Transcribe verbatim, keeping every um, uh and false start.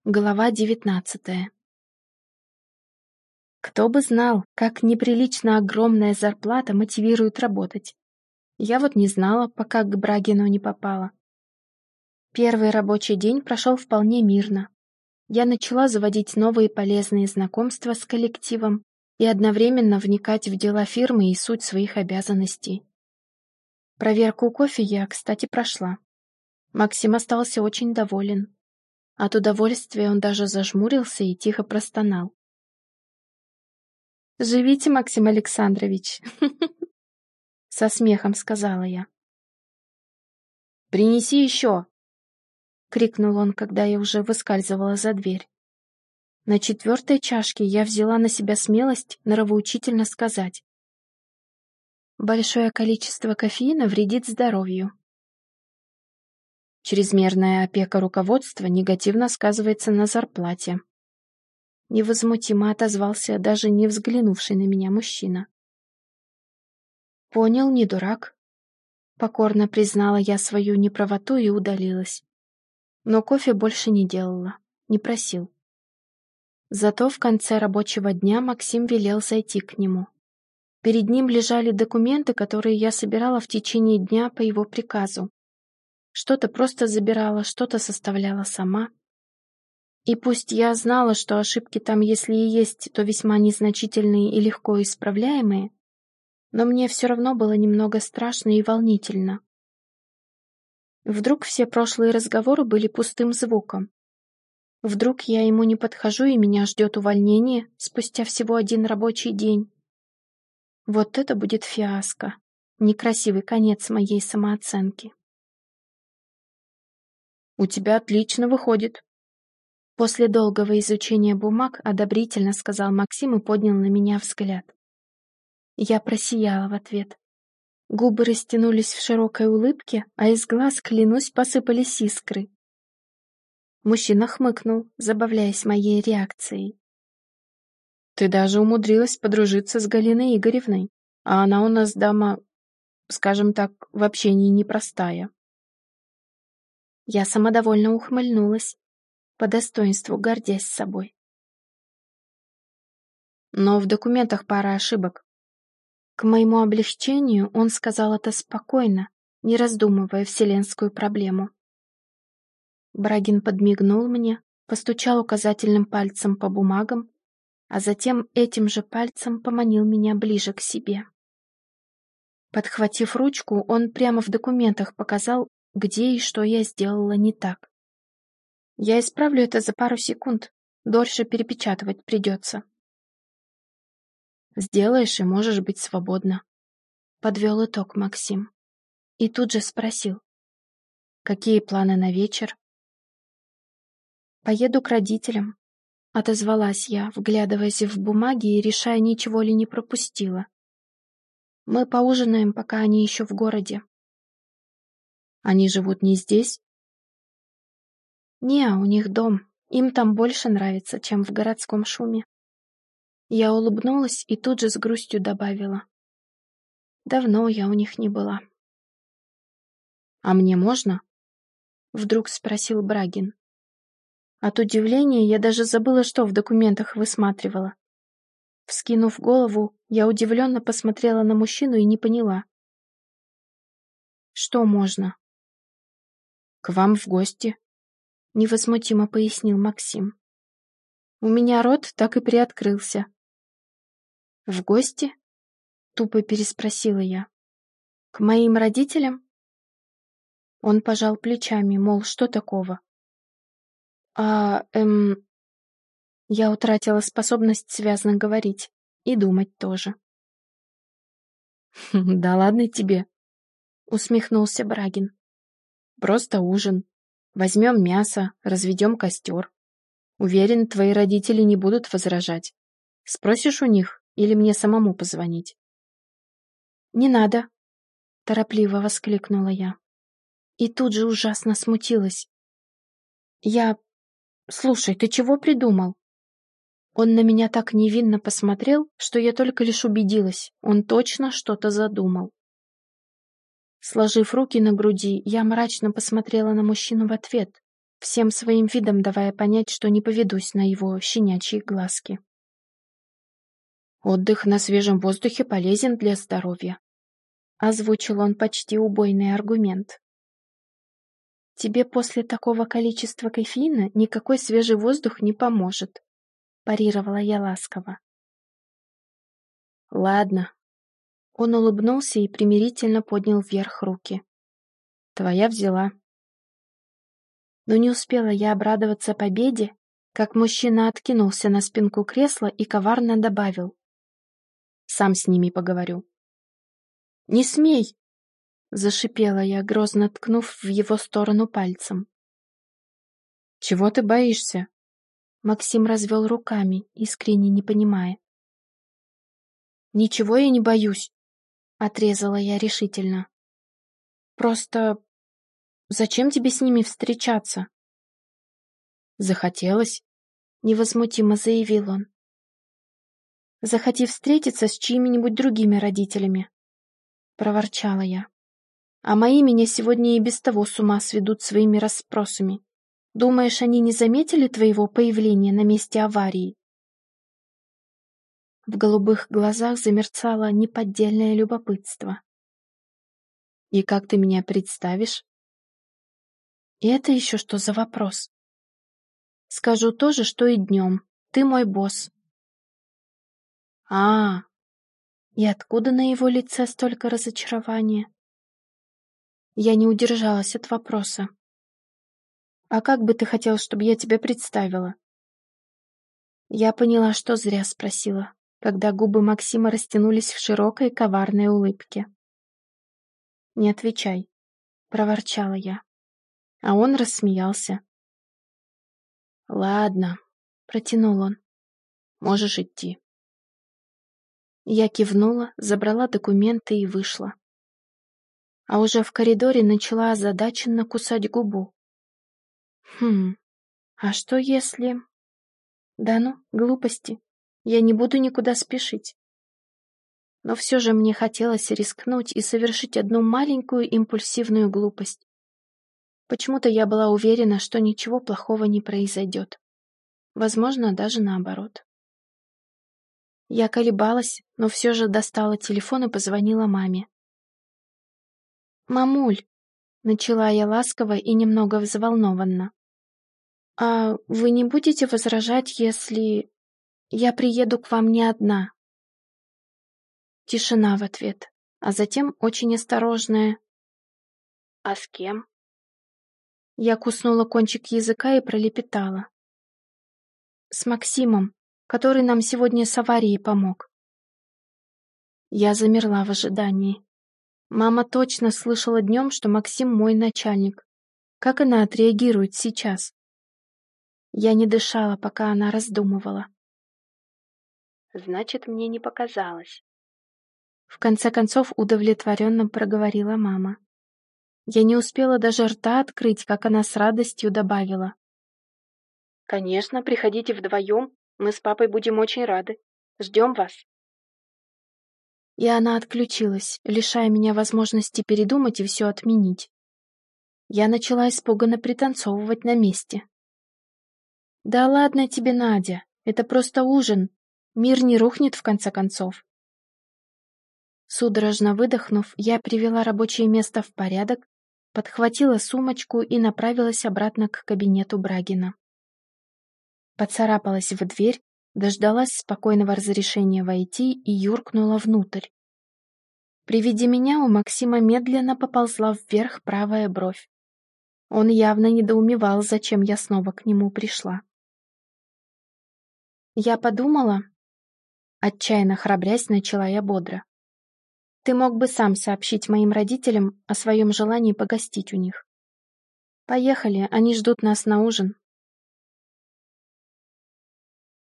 Глава девятнадцатая. Кто бы знал, как неприлично огромная зарплата мотивирует работать. Я вот не знала, пока к Брагину не попала. Первый рабочий день прошел вполне мирно. Я начала заводить новые полезные знакомства с коллективом и одновременно вникать в дела фирмы и суть своих обязанностей. Проверку кофе я, кстати, прошла. Максим остался очень доволен. От удовольствия он даже зажмурился и тихо простонал. «Живите, Максим Александрович!» Со смехом сказала я. «Принеси еще!» — крикнул он, когда я уже выскальзывала за дверь. На четвертой чашке я взяла на себя смелость нравоучительно сказать. «Большое количество кофеина вредит здоровью». Чрезмерная опека руководства негативно сказывается на зарплате. Невозмутимо отозвался даже не взглянувший на меня мужчина. «Понял, не дурак». Покорно признала я свою неправоту и удалилась. Но кофе больше не делала, не просил. Зато в конце рабочего дня Максим велел зайти к нему. Перед ним лежали документы, которые я собирала в течение дня по его приказу. Что-то просто забирала, что-то составляла сама. И пусть я знала, что ошибки там, если и есть, то весьма незначительные и легко исправляемые, но мне все равно было немного страшно и волнительно. Вдруг все прошлые разговоры были пустым звуком. Вдруг я ему не подхожу, и меня ждет увольнение спустя всего один рабочий день. Вот это будет фиаско, некрасивый конец моей самооценки. «У тебя отлично выходит», — после долгого изучения бумаг одобрительно сказал Максим и поднял на меня взгляд. Я просияла в ответ. Губы растянулись в широкой улыбке, а из глаз, клянусь, посыпались искры. Мужчина хмыкнул, забавляясь моей реакцией. «Ты даже умудрилась подружиться с Галиной Игоревной, а она у нас дама, скажем так, в общении непростая». Я самодовольно ухмыльнулась, по достоинству гордясь собой. Но в документах пара ошибок. К моему облегчению он сказал это спокойно, не раздумывая вселенскую проблему. Брагин подмигнул мне, постучал указательным пальцем по бумагам, а затем этим же пальцем поманил меня ближе к себе. Подхватив ручку, он прямо в документах показал, где и что я сделала не так. Я исправлю это за пару секунд, дольше перепечатывать придется. «Сделаешь, и можешь быть свободна», — подвел итог Максим. И тут же спросил. «Какие планы на вечер?» «Поеду к родителям», — отозвалась я, вглядываясь в бумаги и решая, ничего ли не пропустила. «Мы поужинаем, пока они еще в городе». «Они живут не здесь?» «Не, у них дом. Им там больше нравится, чем в городском шуме». Я улыбнулась и тут же с грустью добавила. «Давно я у них не была». «А мне можно?» — вдруг спросил Брагин. От удивления я даже забыла, что в документах высматривала. Вскинув голову, я удивленно посмотрела на мужчину и не поняла. «Что можно?» «К вам в гости», — невозмутимо пояснил Максим. У меня рот так и приоткрылся. «В гости?» — тупо переспросила я. «К моим родителям?» Он пожал плечами, мол, что такого? «А, эм...» Я утратила способность связно говорить и думать тоже. «Да ладно тебе», — усмехнулся Брагин. «Просто ужин. Возьмем мясо, разведем костер. Уверен, твои родители не будут возражать. Спросишь у них или мне самому позвонить?» «Не надо», — торопливо воскликнула я. И тут же ужасно смутилась. «Я... Слушай, ты чего придумал?» Он на меня так невинно посмотрел, что я только лишь убедилась, он точно что-то задумал. Сложив руки на груди, я мрачно посмотрела на мужчину в ответ, всем своим видом давая понять, что не поведусь на его щенячьи глазки. «Отдых на свежем воздухе полезен для здоровья», — озвучил он почти убойный аргумент. «Тебе после такого количества кофеина никакой свежий воздух не поможет», — парировала я ласково. «Ладно». Он улыбнулся и примирительно поднял вверх руки. «Твоя взяла». Но не успела я обрадоваться победе, как мужчина откинулся на спинку кресла и коварно добавил: «Сам с ними поговорю». «Не смей!» — зашипела я, грозно ткнув в его сторону пальцем. «Чего ты боишься?» Максим развел руками, искренне не понимая. «Ничего я не боюсь», — отрезала я решительно. «Просто зачем тебе с ними встречаться?» «Захотелось», — невозмутимо заявил он. «Захоти встретиться с чьими-нибудь другими родителями», — проворчала я. «А мои меня сегодня и без того с ума сведут своими расспросами. Думаешь, они не заметили твоего появления на месте аварии?» В голубых глазах замерцало неподдельное любопытство. «И как ты меня представишь?» «И это еще что за вопрос?» «Скажу то же, что и днем. Ты мой босс». А, и откуда на его лице столько разочарования? Я не удержалась от вопроса. «А как бы ты хотел, чтобы я тебя представила?» Я поняла, что зря спросила, когда губы Максима растянулись в широкой коварной улыбке. «Не отвечай», — проворчала я. А он рассмеялся. «Ладно», — протянул он, — «можешь идти». Я кивнула, забрала документы и вышла. А уже в коридоре начала озадаченно кусать губу. Хм, а что если... Да ну, глупости. Я не буду никуда спешить. Но все же мне хотелось рискнуть и совершить одну маленькую импульсивную глупость. Почему-то я была уверена, что ничего плохого не произойдет. Возможно, даже наоборот. Я колебалась, но все же достала телефон и позвонила маме. «Мамуль», — начала я ласково и немного взволнованно, «а вы не будете возражать, если я приеду к вам не одна?» Тишина в ответ, а затем очень осторожная: «А с кем?» Я куснула кончик языка и пролепетала: «С Максимом, который нам сегодня с аварией помог». Я замерла в ожидании. Мама точно слышала днем, что Максим мой начальник. Как она отреагирует сейчас? Я не дышала, пока она раздумывала. Значит, мне не показалось. В конце концов удовлетворенно проговорила мама. Я не успела даже рта открыть, как она с радостью добавила: «Конечно, приходите вдвоем, мы с папой будем очень рады. Ждем вас». И она отключилась, лишая меня возможности передумать и все отменить. Я начала испуганно пританцовывать на месте. «Да ладно тебе, Надя, это просто ужин. Мир не рухнет в конце концов». Судорожно выдохнув, я привела рабочее место в порядок, подхватила сумочку и направилась обратно к кабинету Брагина. Поцарапалась в дверь, дождалась спокойного разрешения войти и юркнула внутрь. При виде меня у Максима медленно поползла вверх правая бровь. Он явно недоумевал, зачем я снова к нему пришла. «Я подумала...» Отчаянно храбрясь, начала я бодро. «Ты мог бы сам сообщить моим родителям о своем желании погостить у них. Поехали, они ждут нас на ужин».